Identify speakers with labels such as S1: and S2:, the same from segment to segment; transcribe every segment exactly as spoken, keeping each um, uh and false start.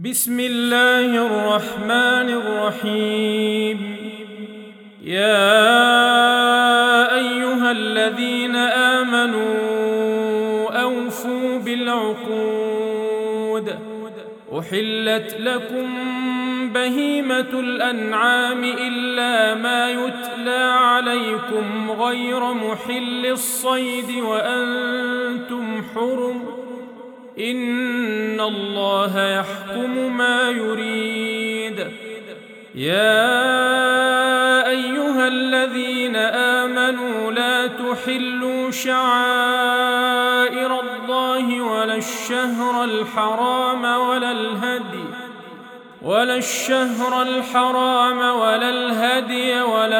S1: بسم الله الرحمن الرحيم. يا أيها الذين آمنوا أوفوا بالعقود. أحلت لكم بهيمة الأنعام إلا ما يتلى عليكم غير محل الصيد وأنتم حرم. إن الله يحكم ما يريد. يا أيها الذين آمنوا لا تحلوا شعائر الله ولا الشهر الحرام ولا الهدي ولا الشهر الحرام ولا الهدي ولا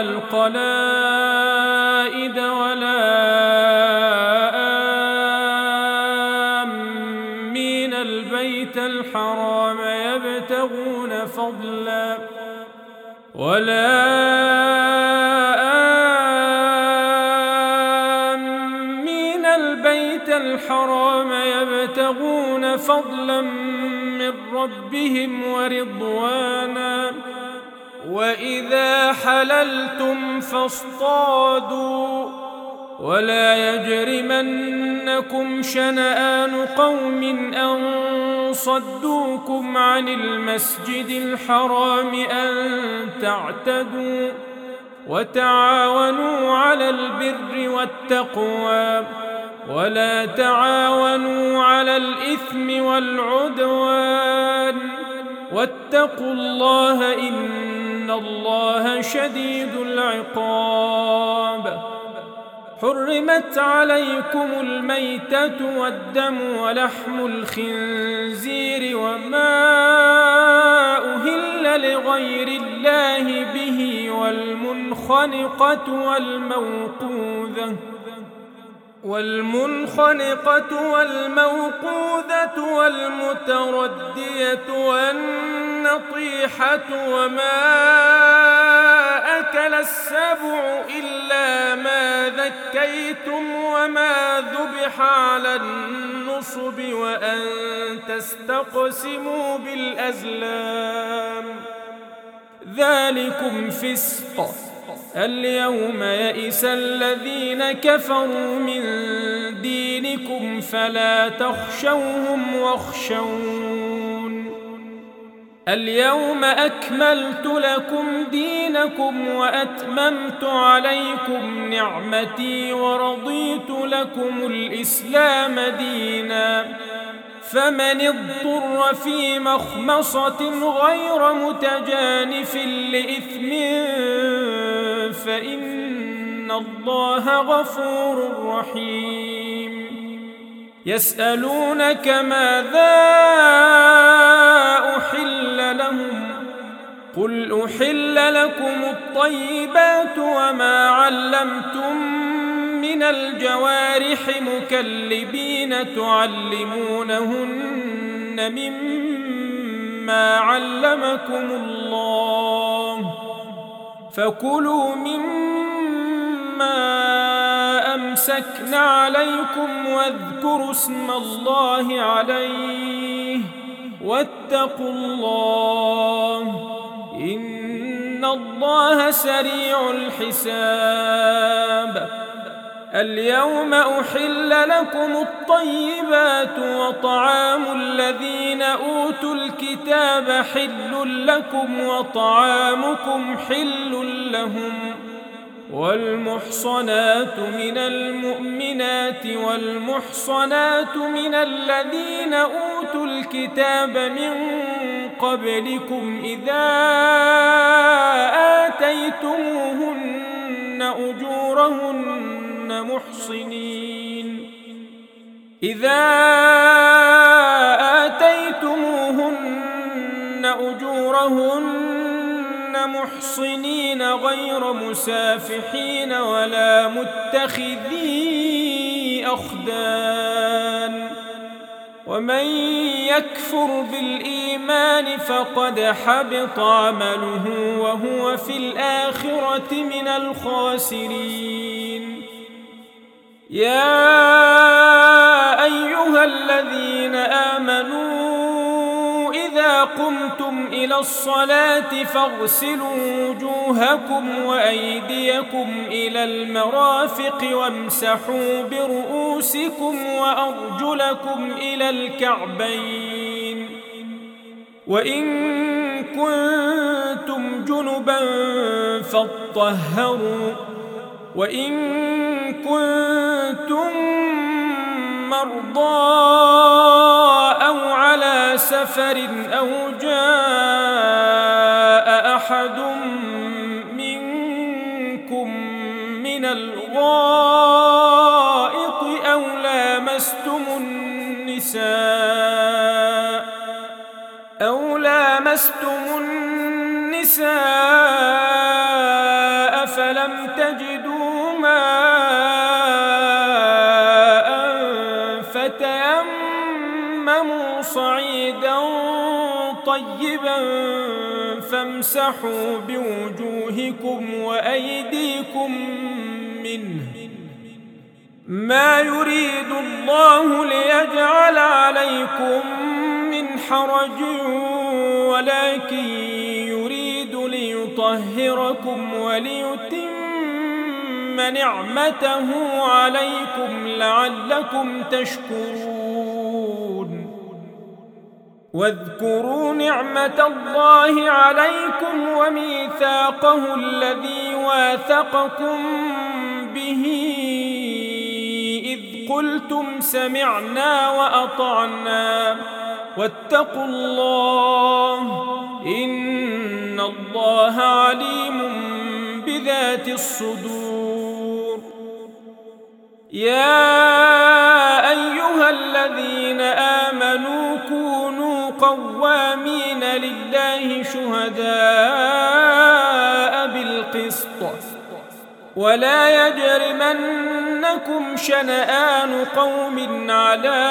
S1: القلائد ولا البيت الحرام يبتغون فضلا ولا آمين البيت الحرام يبتغون فضلا من ربهم ورضوانا. وإذا حللتم فاصطادوا ولا يجرمنكم شنآن قوم أن صدوكم عن المسجد الحرام أن تعتدوا. وتعاونوا على البر والتقوى ولا تعاونوا على الإثم والعدوان. واتقوا الله إن الله شديد العقاب. حرمت عليكم الميتة والدم ولحم الخنزير وما أهل لغير الله به والمنخنقة والموقوذة والمنخنقة والموقوذة والمتردية والنطيحة وما أكل السبع إلا ما ذكيتم وما ذبح على النصب وأن تستقسموا بالأزلام ذلكم فسق. اليوم يئس الذين كفروا من دينكم فلا تخشوهم واخشون. اليوم أكملت لكم دينكم وأتممت عليكم نعمتي ورضيت لكم الإسلام دينا. فمن اضطر في مخمصة غير متجانف لإثم فإن الله غفور رحيم. يسألونك ماذا أحل لهم قل أحل لكم الطيبات وما علمتم من الجوارح مكلبين تعلمونهن مما علمكم الله فكلوا مما أمسكن عليكم واذكروا اسم الله عليه واتقوا الله إن الله سريع الحساب. اليوم أحل لكم الطيبات وطعام الذين أوتوا الكتاب حل لكم وطعامكم حل لهم. والمحصنات من المؤمنات والمحصنات من الذين أوتوا الكتاب من قبلكم إذا آتيتموهن أجورهن محصنين إذا آتيتموهن أجورهن محصنين غير مسافحين ولا متخذي أخدان. ومن يكفر بالإيمان فقد حبط عمله وهو في الآخرة من الخاسرين. يا أيها الذين آمنوا إذا فإذا قمتم إلى الصلاة فاغسلوا وجوهكم وأيديكم إلى المرافق وامسحوا برؤوسكم وأرجلكم إلى الكعبين وإن كنتم جنبا فاطهروا وإن كنتم مرضى أو على سفر أو جاء أحد منكم من الغائط أو لامستم النساء أو لامستم النساء فلم تجدوا ماء فتيمموا صعيدا طيبا فامسحوا بوجوهكم وأيديكم منه ما يريد الله ليجعل عليكم من حرج ولكن يريد ليطهركم وليتم نعمته عليكم لعلكم تشكرون واذكروا نعمة الله عليكم وميثاقه الذي واثقكم به إذ قلتم سمعنا وأطعنا واتقوا الله إن الله عليم بذات الصدور يا أيها الذين آمنوا كونوا قوامين لله شهداء بالقسط ولا يجرمنكم شنآن قوم على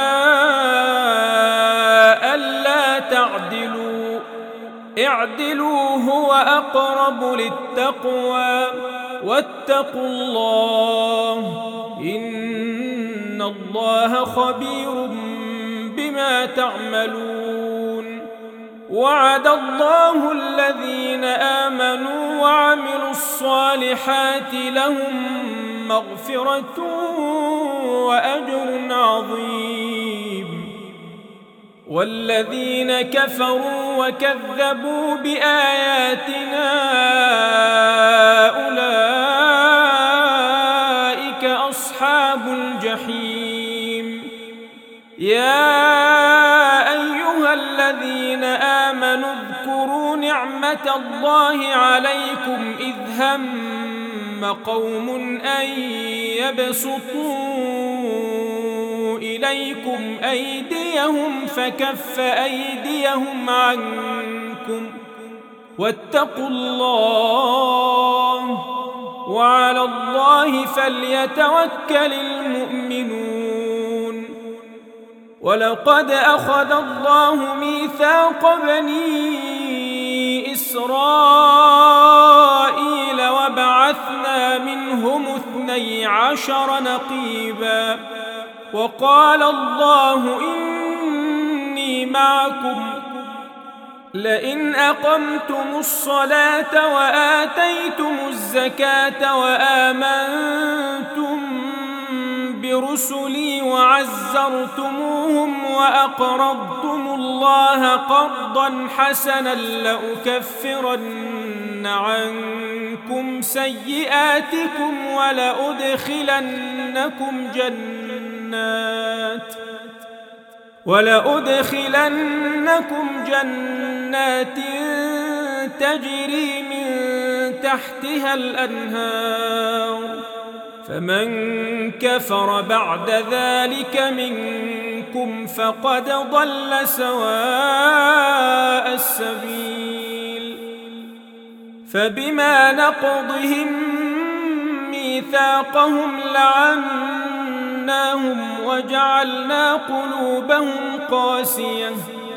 S1: ألا تعدلوا اعدلوا هو أقرب للتقوى واتقوا الله إن الله خبير بما تعملون وعد الله الذين آمنوا وعملوا الصالحات لهم مغفرة وأجر عظيم والذين كفروا وكذبوا بآياتنا أولئك أصحاب الجحيم يا أيها الذين آمنوا اذكروا نعمة الله عليكم إذ هم قوم أن يبسطوا إليكم أيديهم فكف أيديهم عنكم واتقوا الله وعلى الله فليتوكل المؤمنون ولقد أخذ الله ميثاق بني إسرائيل وبعثنا منهم اثني عشر نقيبا وقال الله إني معكم لئن أقمتم الصلاة وآتيتم الزكاة وآمنتم برسلي وعزرتموهم وأقرضتم الله قرضا حسنا لأكفرن عنكم سيئاتكم ولأدخلنكم جنات ولأدخلنكم جنات تجري من تحتها الأنهار فمن كفر بعد ذلك منكم فقد ضل سواء السبيل فبما نقضهم ميثاقهم لعناهم وجعلنا قلوبهم قاسية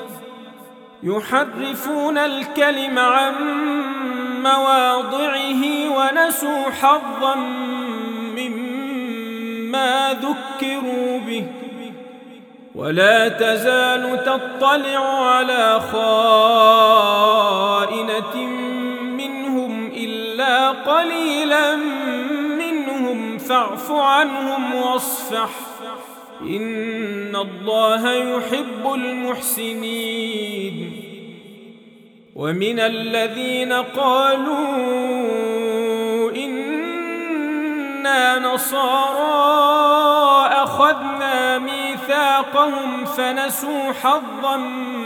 S1: يحرفون الكلم عن مواضعه ونسوا حظا مما ذكروا به ولا تزال تطلع على خائن عنهم واصفح إن الله يحب المحسنين. ومن الذين قالوا إنا نصارى أخذنا ميثاقهم فنسوا حظا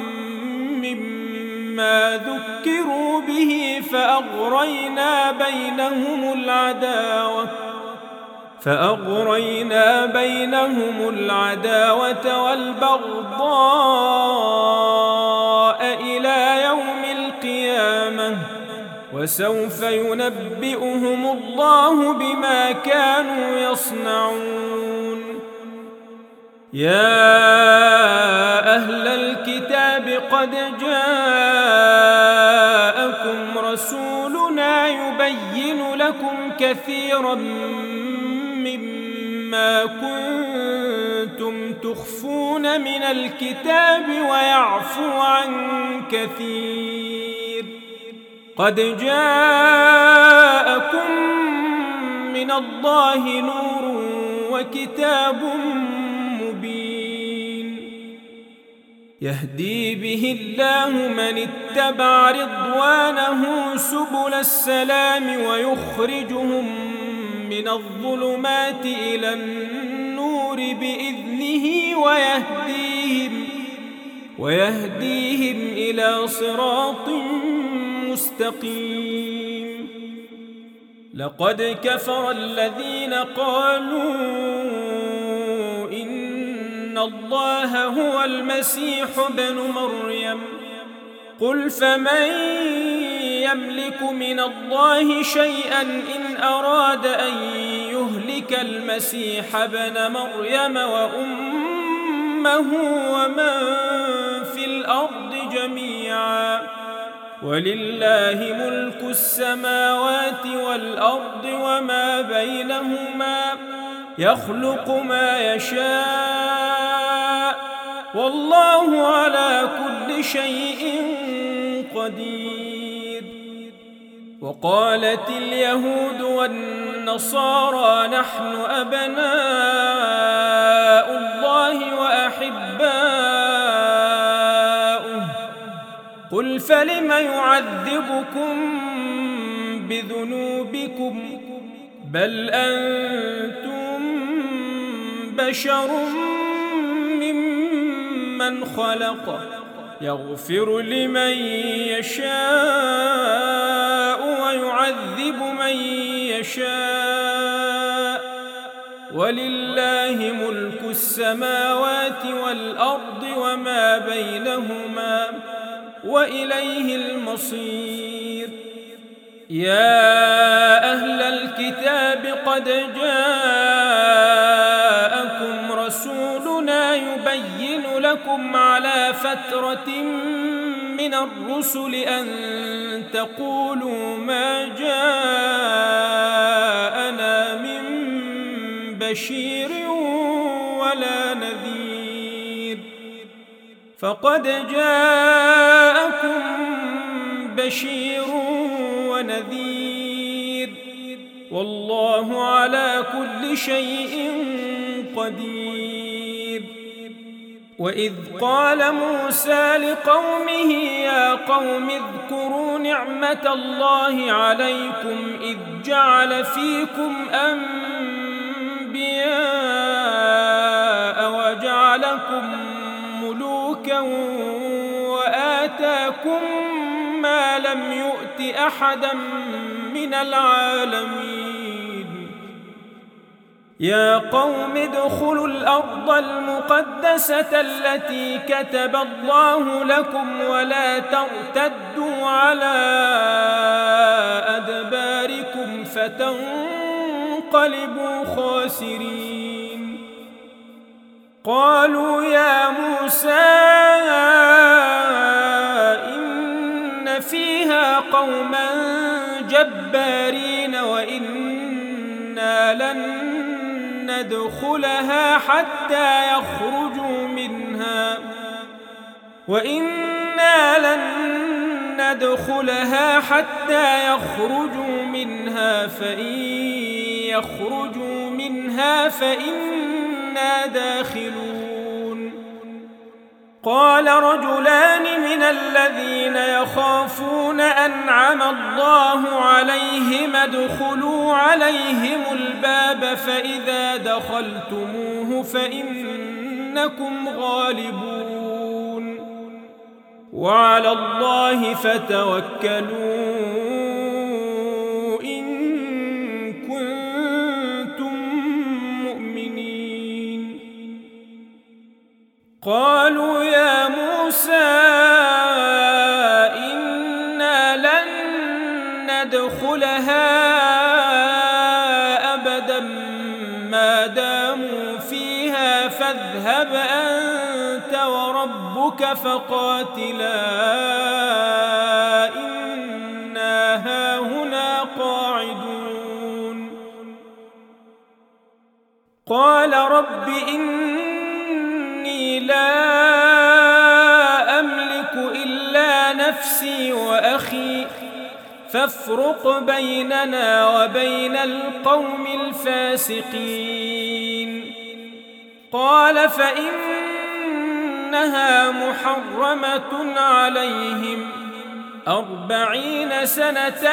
S1: مما ذكروا به فأغرينا بينهم العداوة فأغرينا بينهم العداوة والبغضاء إلى يوم القيامة وسوف ينبئهم الله بما كانوا يصنعون. يا أهل الكتاب قد جاءكم رسولنا يبين لكم كثيرا مما كنتم تخفون من الكتاب ويعفو عن كثير. قد جاءكم من الله نور وكتاب مبين يهدي به الله من اتبع رضوانه سبل السلام ويخرجهم من الظلمات إلى النور بإذنه ويهديهم ويهديهم إلى صراط مستقيم. لقد كفر الذين قالوا إن الله هو المسيح ابن مريم قل فمن يملك من الله شيئا إن أراد أن يهلك المسيح ابن مريم وأمه ومن في الأرض جميعا ولله ملك السماوات والأرض وما بينهما يخلق ما يشاء والله على كل شيء قدير. وقالت اليهود والنصارى نحن أبناء الله وأحباؤه قل فلم يعذبكم بذنوبكم بل أنتم بشر ممن خلق يغفر لمن يشاء ويعذب من يشاء ولله ملك السماوات والأرض وما بينهما وإليه المصير. يا أهل الكتاب قد جاءكم رسولنا يبين لكم على فترة من الرسل أن تقولوا ما جاءنا من بشير ولا نذير فقد جاءكم بشير ونذير والله على كل شيء قدير. وإذ قال موسى لقومه يا قوم اذكروا نعمة الله عليكم إذ جعل فيكم أنبياء وجعلكم ملوكا وآتاكم ما لم يؤت أحدا من العالمين. يا قوم ادخلوا الأرض المقدسة التي كتب الله لكم ولا ترتدوا على أدباركم فتنقلبوا خاسرين. قالوا يا موسى إن فيها قوما جبارين وإنا لن ندخلها حتى يخرجوا منها وإنا لن ندخلها حتى يخرجوا منها فإن يخرجوا منها فإنا داخلون. قال رجلان من الذين يخافون أنعم الله عليهم ادخلوا عليهم الباب فإذا دخلتموه فإنكم غالبون وعلى الله فتوكلوا إن كنتم مؤمنين. قالوا يا موسى إنا لن ندخلها أبدا ما داموا فيها فاذهب أنت وربك فقاتلا إنا هاهنا قاعدون. قال رب إني لا أملك إلا نفسي وأخي فافرق بيننا وبين القوم الفاسقين. قال فإنها محرمة عليهم أربعين سنة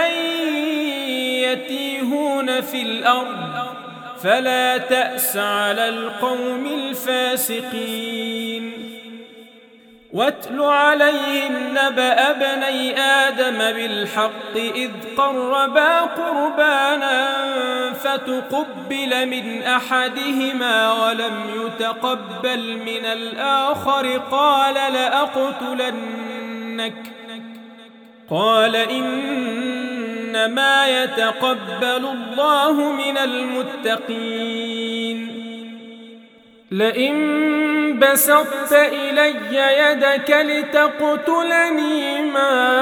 S1: يتيهون في الأرض فلا تأس على القوم الفاسقين. واتل عليهم نبأ ابني آدم بالحق إذ قربا قربانا فتقبل من أحدهما ولم يتقبل من الآخر قال لأقتلنك قال إنما يتقبل الله من المتقين. لئن بسطت إلي يدك لتقتلني ما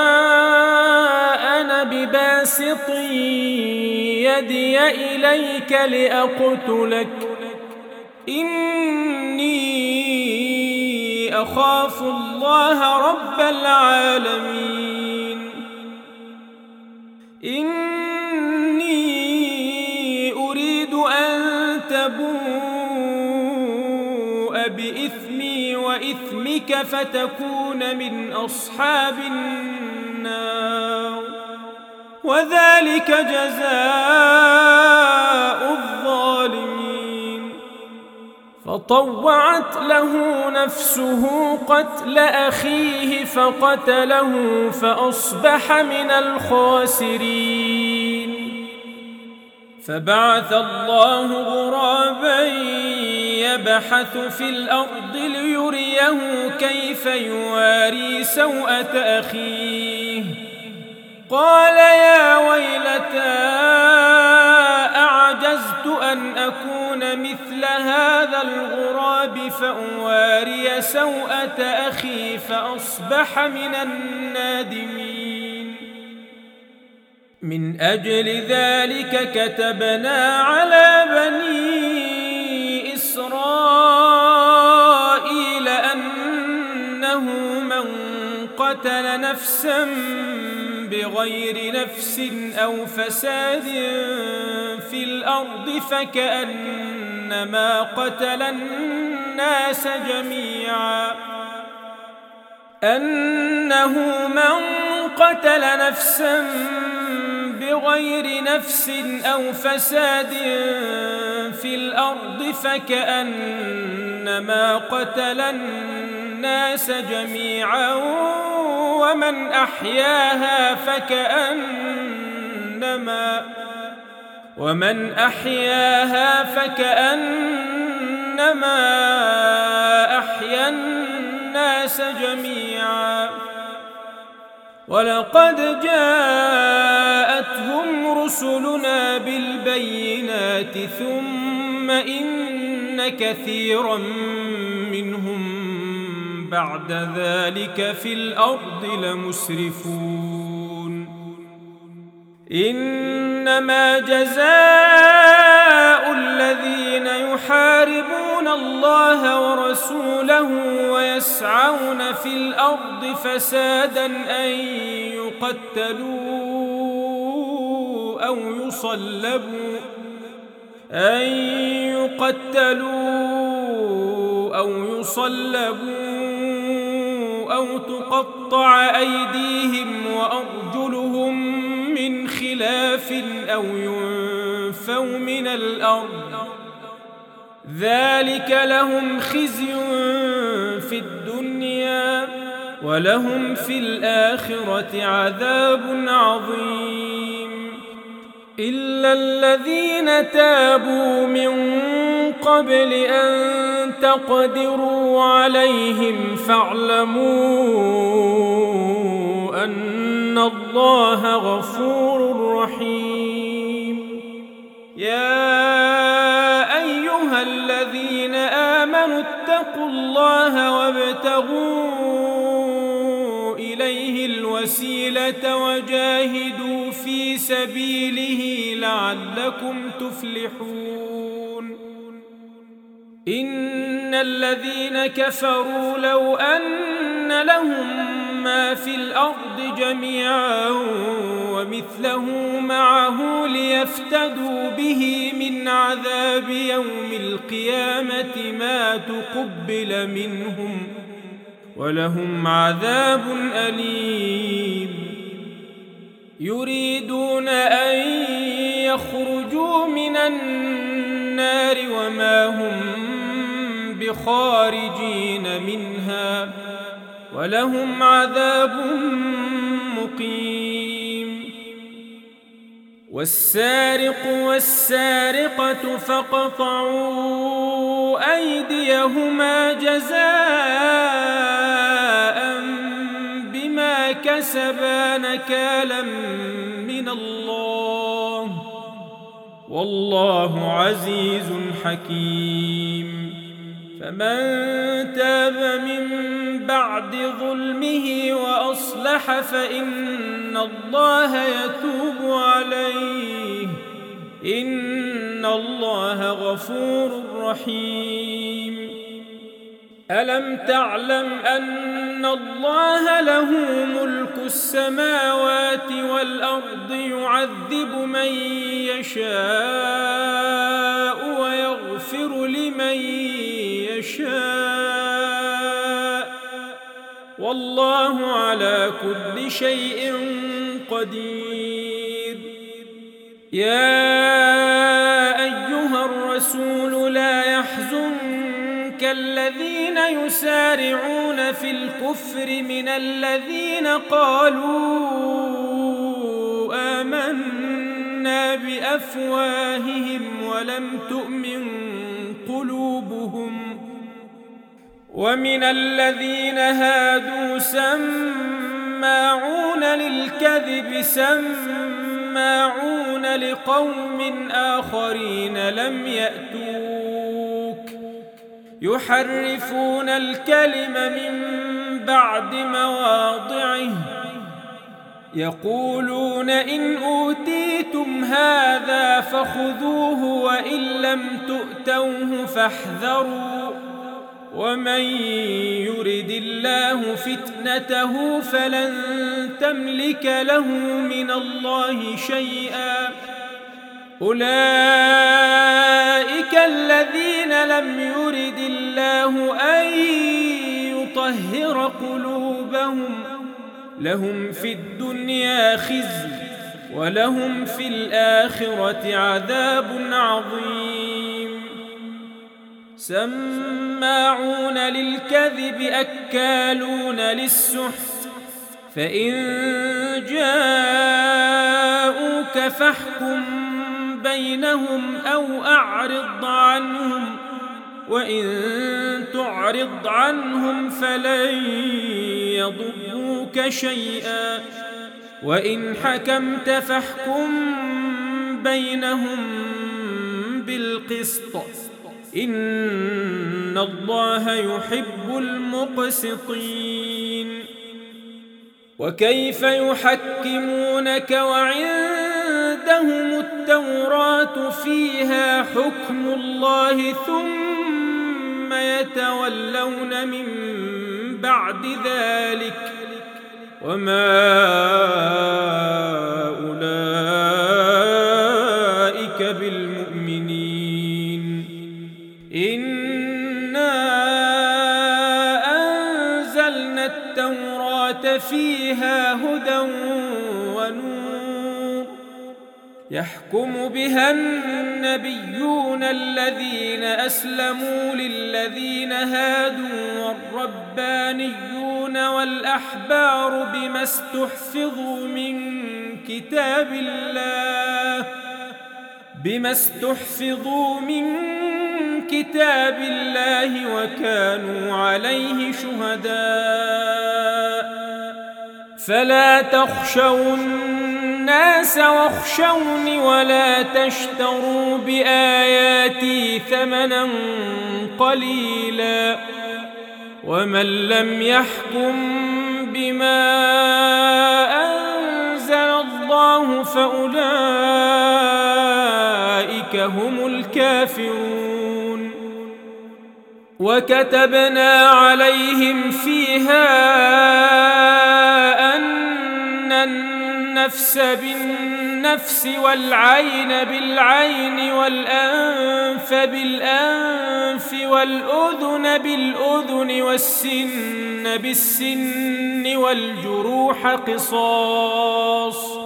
S1: أنا بباسط يدي إليك لأقتلك إني أخاف الله رب العالمين. إني أريد أن تبوء بإثمي وإثمك فتكون من أصحاب النار وذلك جزاء الظالمين. فطوعت له نفسه قتل أخيه فقتله فأصبح من الخاسرين. فبعث الله غرابا يبحث في الأرض ليريه كيف يواري سوءة أخيه. قال يا ويلتى أعجزت أن أكون مثل هذا الغراب فأواري سوءة أخي فأصبح من النادمين. من أجل ذلك كتبنا على بني إسرائيل أنه من قتل نفسا بغير نفس أو فساد في الأرض فكأنما قتل الناس جميعا أنه من قتل نفسا بغير نفس أو فساد في الأرض فكأنما قتل الناس جميعا ومن أحياها فكأنما ومن أحياها فكأنما أحيا الناس جميعا. ولقد جاءتهم رسلنا بالبينات ثم إن كثيرا منهم بعد ذلك في الأرض لمسرفون. إنما جزاء الذين يحاربون الله ورسوله ويسعون في الأرض فسادا أن يقتلوا أو يصلبوا أن يقتلوا أو يصلبوا أو تقطع أيديهم وأرجلهم من خلاف أو ينفوا من الأرض ذلك لهم خزي في الدنيا ولهم في الآخرة عذاب عظيم إلا الذين تابوا من قبل أن تقدروا عليهم فاعلموا أن الله غفور رحيم يا أيها الذين آمنوا اتقوا الله وابتغوا إليه الوسيلة وجاهدوا في سبيله لعلكم تفلحون إن الذين كفروا لو أن لهم ما في الأرض جميعا ومثله معه ليفتدوا به من عذاب يوم القيامة ما تقبل منهم ولهم عذاب أليم يريدون أن يخرجوا من النار وما هم بخارجين منها ولهم عذاب مقيم والسارق والسارقة فاقطعوا أيديهما جزاء بما كسبا نكالا من الله والله عزيز حكيم فمن تاب من بعد ظلمه وأصلح فإن الله يتوب عليه إن الله غفور رحيم ألم تعلم أن الله له ملك السماوات والأرض يعذب من يشاء ويغفر لمن يشاء والله على كل شيء قدير يا أيها الرسول لا يحزنك الذين يسارعون في الكفر من الذين قالوا آمنا بأفواههم ولم تؤمن قلوبهم ومن الذين هادوا سماعون للكذب سماعون لقوم آخرين لم يأتوك يحرفون الكلم من بعد مواضعه يقولون إن أوتيتم هذا فخذوه وإن لم تؤتوه فاحذروا ومن يرد الله فتنته فلن تملك له من الله شيئا أولئك الذين لم يرد الله أن يطهر قلوبهم لهم في الدنيا خزي ولهم في الآخرة عذاب عظيم سماعون للكذب أكالون للسحت فإن جاءوك فاحكم بينهم أو أعرض عنهم وإن تعرض عنهم فلن يضروك شيئا وإن حكمت فاحكم بينهم بالقسط إن الله يحب المقسطين وكيف يحكمونك وعندهم التوراة فيها حكم الله ثم يتولون من بعد ذلك وما أولئك بالمؤمنين فيها هدى ونور يحكم بها النبيون الذين أسلموا للذين هادوا والربانيون والأحبار بما استحفظوا من كتاب الله بما استحفظوا من كتاب الله وكانوا عليه شهداء فلا تخشوا الناس واخشوني ولا تشتروا بآياتي ثمنا قليلا ومن لم يحكم بما أنزل الله فأولئك هم الكافرون وكتبنا عليهم فيها أن النفس بالنفس والعين بالعين والأنف بالأنف والأذن بالأذن والسن بالسن والجروح قصاص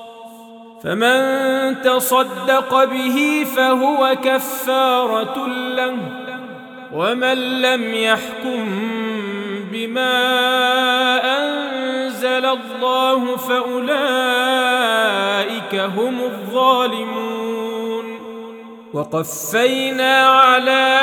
S1: فمن تصدق به فهو كفارة له ومن لم يحكم بما أنزل الله فأولئك هم الظالمون وقفينا على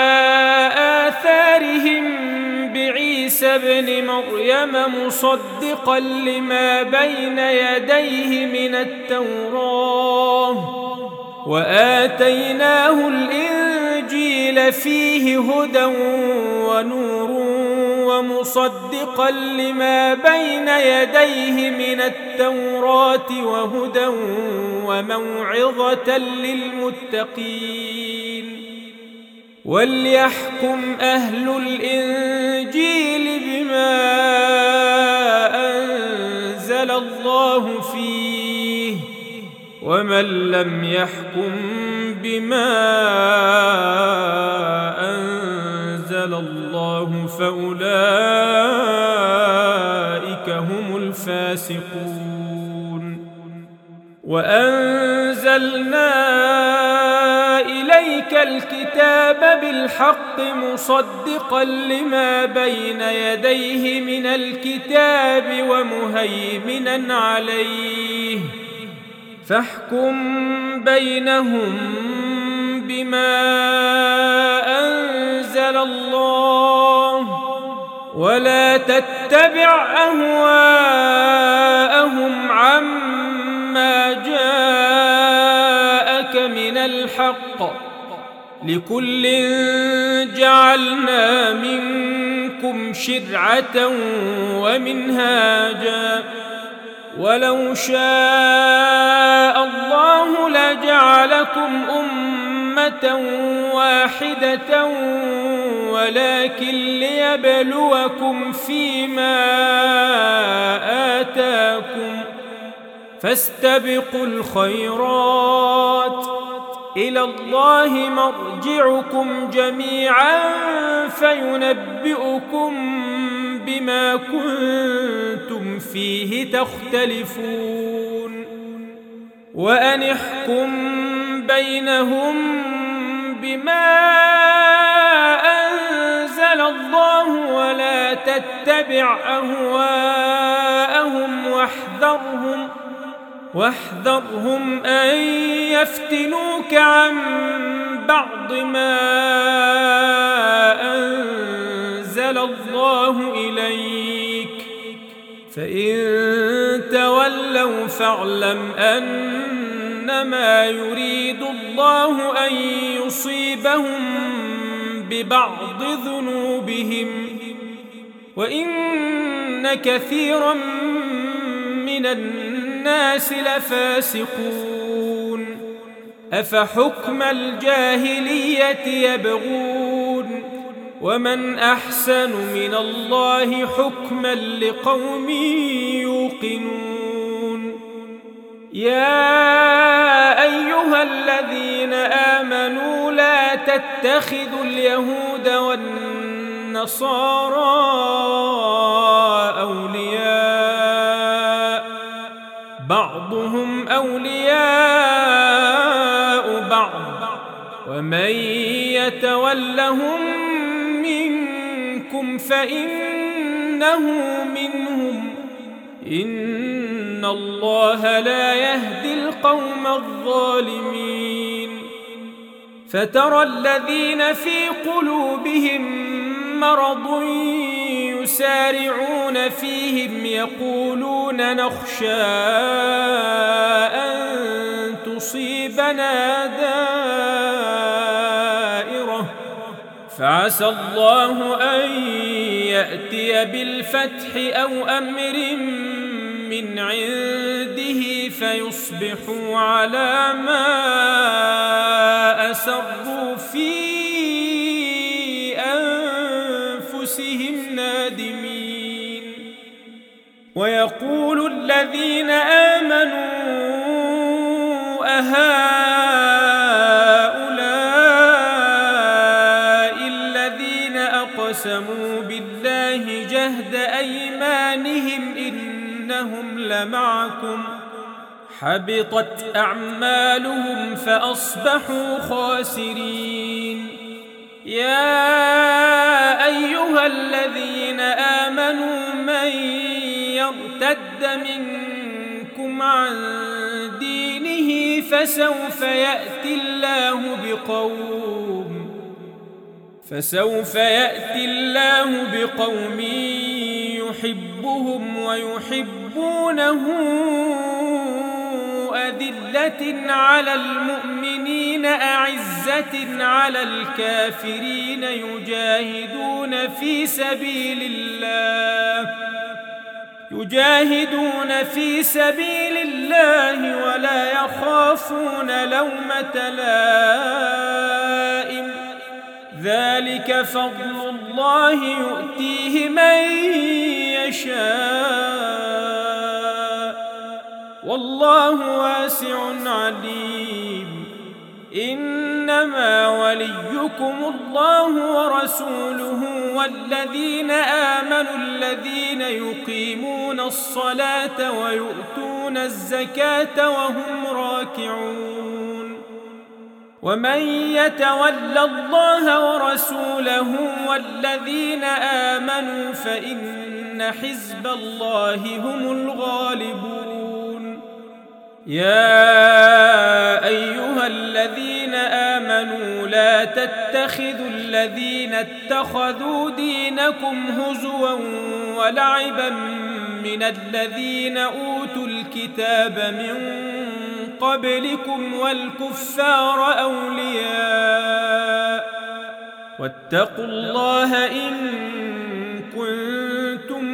S1: آثارهم بعيسى ابن مريم مصدقا لما بين يديه من التوراة وآتيناه الإنجيل فيه هدى ونور ومصدقا لما بين يديه من التوراة وهدى وموعظة للمتقين وليحكم أهل الإنجيل بما أنزل الله فيه ومن لم يحكم بما أنزل الله فأولئك هم الفاسقون وأنزلنا إليك الكتاب بالحق مصدقا لما بين يديه من الكتاب ومهيمنا عليه فاحكم بينهم بما أنزل الله ولا تتبع أهواءهم عما جاءك من الحق لكل جعلنا منكم شرعة ومنهاجا ولو شاء الله لجعلكم أمة واحدة ولكن ليبلوكم فيما آتاكم فاستبقوا الخيرات إلى الله مرجعكم جميعا فينبئكم بما كنتم فيه تختلفون وأن احكم بينهم بما أنزل الله ولا تتبع أهواءهم واحذرهم واحذرهم أن يفتنوك عن بعض ما أنزل الله إليك فإن تولوا فاعلم أنما يريد الله أن يصيبهم ببعض ذنوبهم وإن كثيرا من الناس لفاسقون أفحكم الجاهلية يبغون ومن أحسن من الله حكما لقوم يوقنون يا أيها الذين آمنوا لا تتخذوا اليهود والنصارى النصارى أولياء بعضهم أولياء بعض ومن يتولهم منكم فإنه منهم إن الله لا يهدي القوم الظالمين فترى الذين في قلوبهم مرض يسارعون فيهم يقولون نخشى أن تصيبنا دائرة فعسى الله أن يأتي بالفتح أو أمر من عنده فيصبحوا على ما أسروا في أنفسهم نادمين ويقول الذين آمنوا أهؤلاء الذين أقسموا بالله جهد أيمانهم إنهم لمعكم حبطت أعمالهم فأصبحوا خاسرين يا أيها الذين آمنوا من يرتد منكم عن دينه فسوف يأتي الله بقوم فسوف يأتي الله بقوم يحبهم ويحبونه أذلة على المؤمنين أعزة على الكافرين يجاهدون في سبيل الله يجاهدون في سبيل الله ولا يخافون لومة لائم ذلك فضل الله يؤتيه من يشاء والله واسع عليم إنما وليكم الله ورسوله والذين آمنوا الذين يقيمون الصلاة ويؤتون الزكاة وهم راكعون ومن يتول الله ورسوله والذين آمنوا فإن حزب الله هم الغالبون يا أيها الذين آمنوا لا تتخذوا الذين اتخذوا دينكم هزوا ولعبا من الذين أوتوا الكتاب من قبلكم والكفار أولياء واتقوا الله إن كنتم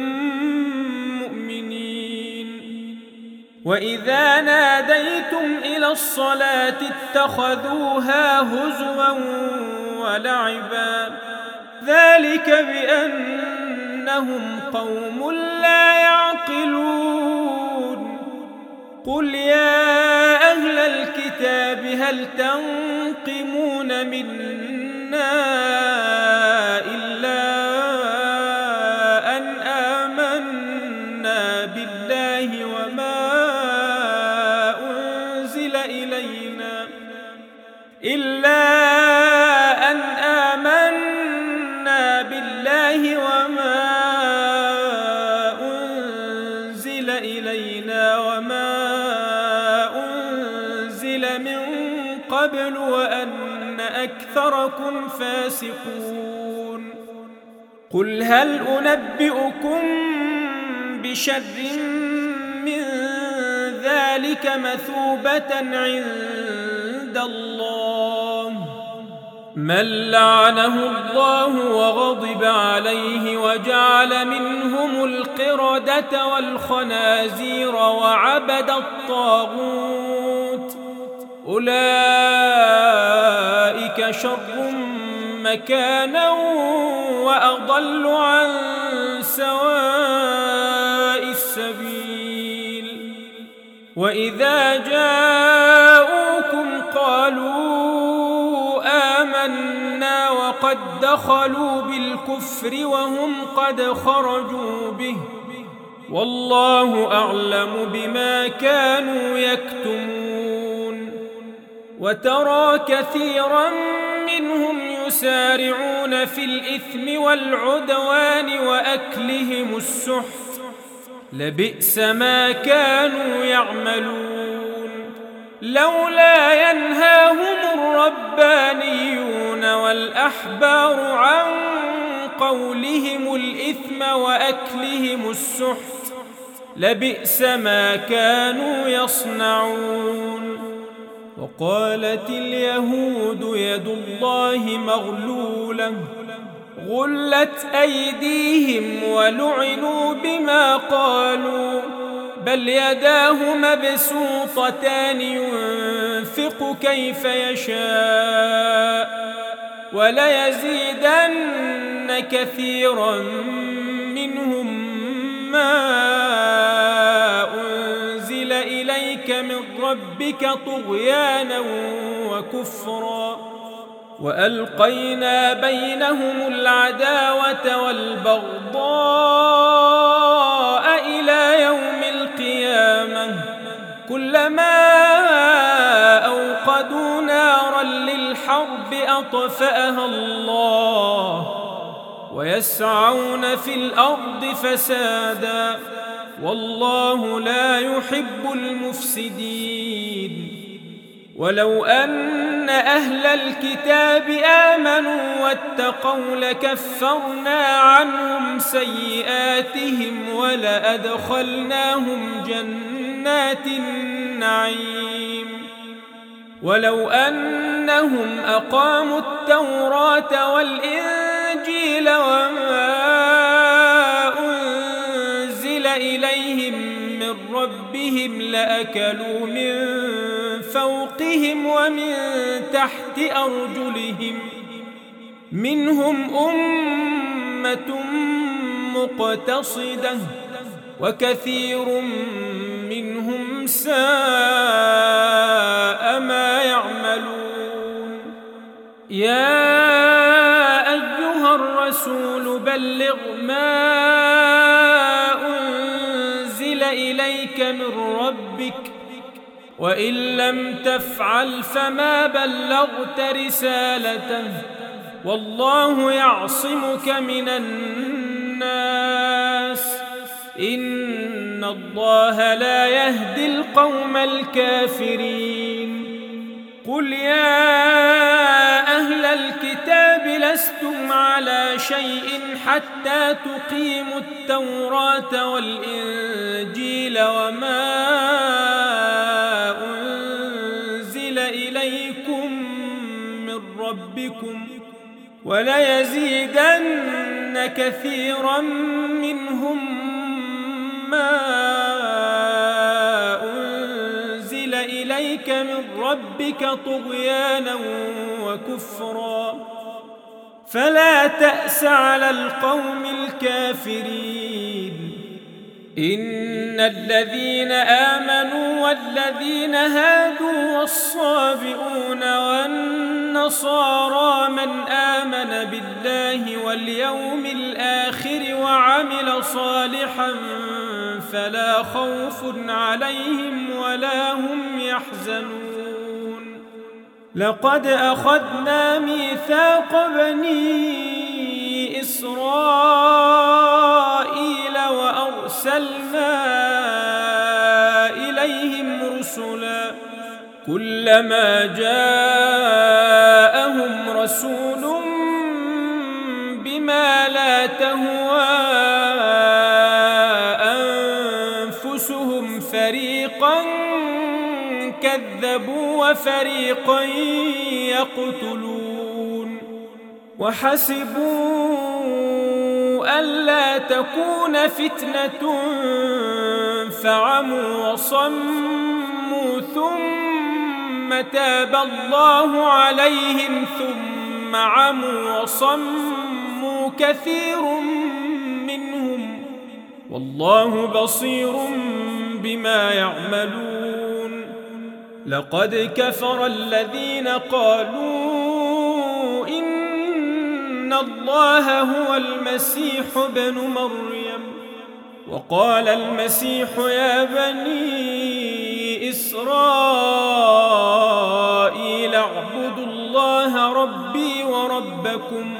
S1: مؤمنين وإذا ناديتم إلى الصلاة اتخذوها هزوا ولعبا ذلك بأنهم قوم لا يعقلون قل يا أهل الكتاب هل تنقمون منا إلا أن آمنا بالله وما أنزل إلينا إلا أن آمنا بالله وما أنزل إلينا وما قبل وأن أكثركم فاسقون قل هل أنبئكم بشر من ذلك مثوبة عند الله من لعنه الله وغضب عليه وجعل منهم القردة والخنازير وعبد الطاغوت أولئك شر مكانا وأضل عن سواء السبيل وإذا جاءوكم قالوا آمنا وقد دخلوا بالكفر الكفر وهم قد خرجوا به، والله أعلم بما كانوا يكتمون. وترى كثيرا منهم يسارعون في الإثم والعدوان وأكلهم السحت، لبئس ما كانوا يعملون. لولا ينهاهم الربانيون والأحبار عن قولهم الإثم وأكلهم السحت، لبئس ما كانوا يصنعون. وقالت اليهود يد الله مغلولة غلت أيديهم ولعنوا بما قالوا، بل يداه مبسوطتان ينفق كيف يشاء، وليزيدن كثيرا منهم ما أنزل إليك من ربك طغيانا وكفرا، وألقينا بينهم العداوة والبغضاء إلى يوم القيامة، كلما أوقدوا نارا للحرب أطفأها الله، ويسعون في الأرض فسادا، والله لا يحب المفسدين. ولو أن أهل الكتاب آمنوا واتقوا لكفرنا عنهم سيئاتهم ولأدخلناهم جنات النعيم. ولو أنهم أقاموا التوراة والإنجيل وما أنزل إليهم من ربهم لأكلوا من فوقهم ومن تحت أرجلهم، منهم أمة مقتصدة وكثير منهم ساء ما يعملون. يا أيها الرسول بلغ ما أنزل إليك من ربك، وإن لم تفعل فما بلغت رسالته، والله يعصمك من الناس، إن الله لا يهدي القوم الكافرين. قل يا أهل الكتاب لستم على شيء حتى تقيموا التوراة والإنجيل وما أنزل إليكم من ربكم، وليزيدن كثيرا منهم ما أنزل إليك من ربك طغيانا وكفرا، فلا تأس على القوم الكافرين. إن الذين آمنوا والذين هادوا والصابئون والنصارى من آمن بالله واليوم الآخر وعمل صالحا فلا خوف عليهم ولا هم يحزنون. لقد أخذنا ميثاق بني إسرائيل وأرسلنا إليهم رسلا، كلما جاءهم رسول بما لا تهوى أنفسهم فريقا كذبوا وفريقا يقتلون، وحسبوا ألا تكون فتنة فعموا وصموا ثم تاب الله عليهم ثم عموا وصموا كثير منهم، والله بصير بما يعملون. لقد كفر الذين قالوا إن إن الله هو المسيح ابن مريم. وقال المسيح يا بني إسرائيل اعبدوا الله ربي وربكم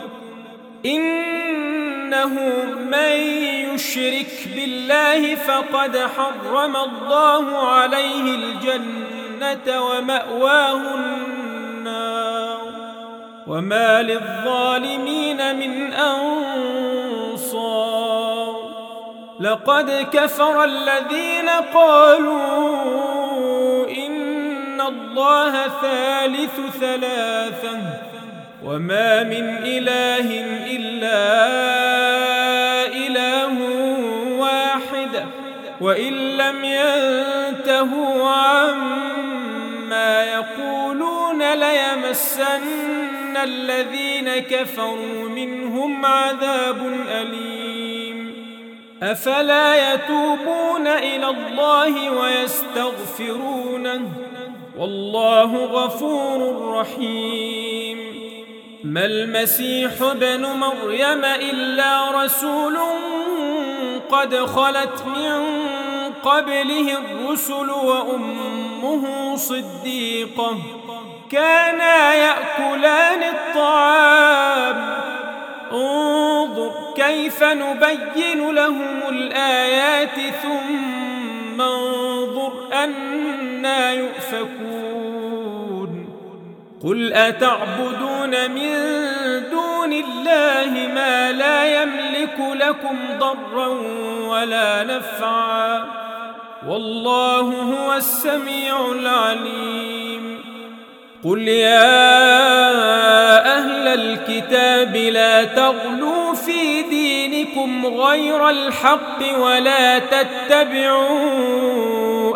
S1: إنه من يشرك بالله فقد حرم الله عليه الجنة ومأواه النار وما للظالمين من أنصار. لقد كفر الذين قالوا إن الله ثالث ثلاثة وما من إله إلا إله واحد وإن لم ينتهوا عما يقولون ليمسن الذين كفروا منهم عذاب أليم. أفلا يتوبون إلى الله ويستغفرونه والله غفور رحيم. ما المسيح ابن مريم إلا رسول قد خلت من قبله الرسل وأمه صديقة كانا يأكلان الطعام انظر كيف نبين لهم الآيات ثم انظر أنى يؤفكون. قل أتعبدون من دون الله ما لا يملك لكم ضرا ولا نفعا والله هو السميع العليم. قل يا أهل الكتاب لا تغلوا في دينكم غير الحق ولا تتبعوا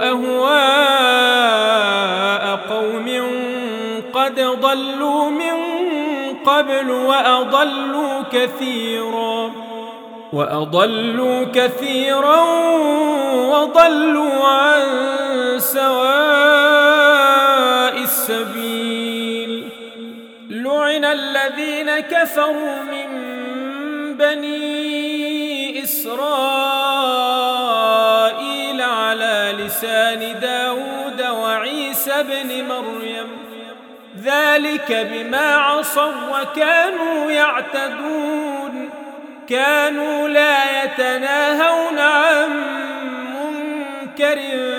S1: أهواء قوم قد ضلوا من قبل وأضلوا كثيرا وأضلوا كثيرا وضلوا عن سواء السبيل. لعن الذين كفروا من بني إسرائيل على لسان داود وعيسى بن مريم ذلك بما عصوا وكانوا يعتدون كانوا لا يتناهون عن منكر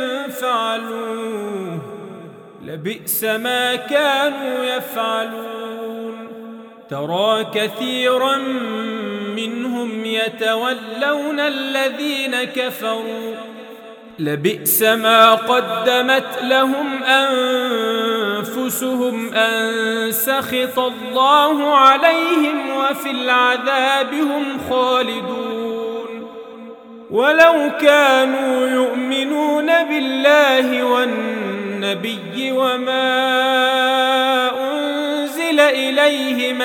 S1: فعلوه لبئس ما كانوا يفعلون. ترى كثيرا منهم يتولون الذين كفروا لبئس ما قدمت لهم أنفسهم أن سخط الله عليهم وفي العذاب هم خالدون. ولو كانوا يؤمنون بالله والنبي وما أنزل إليه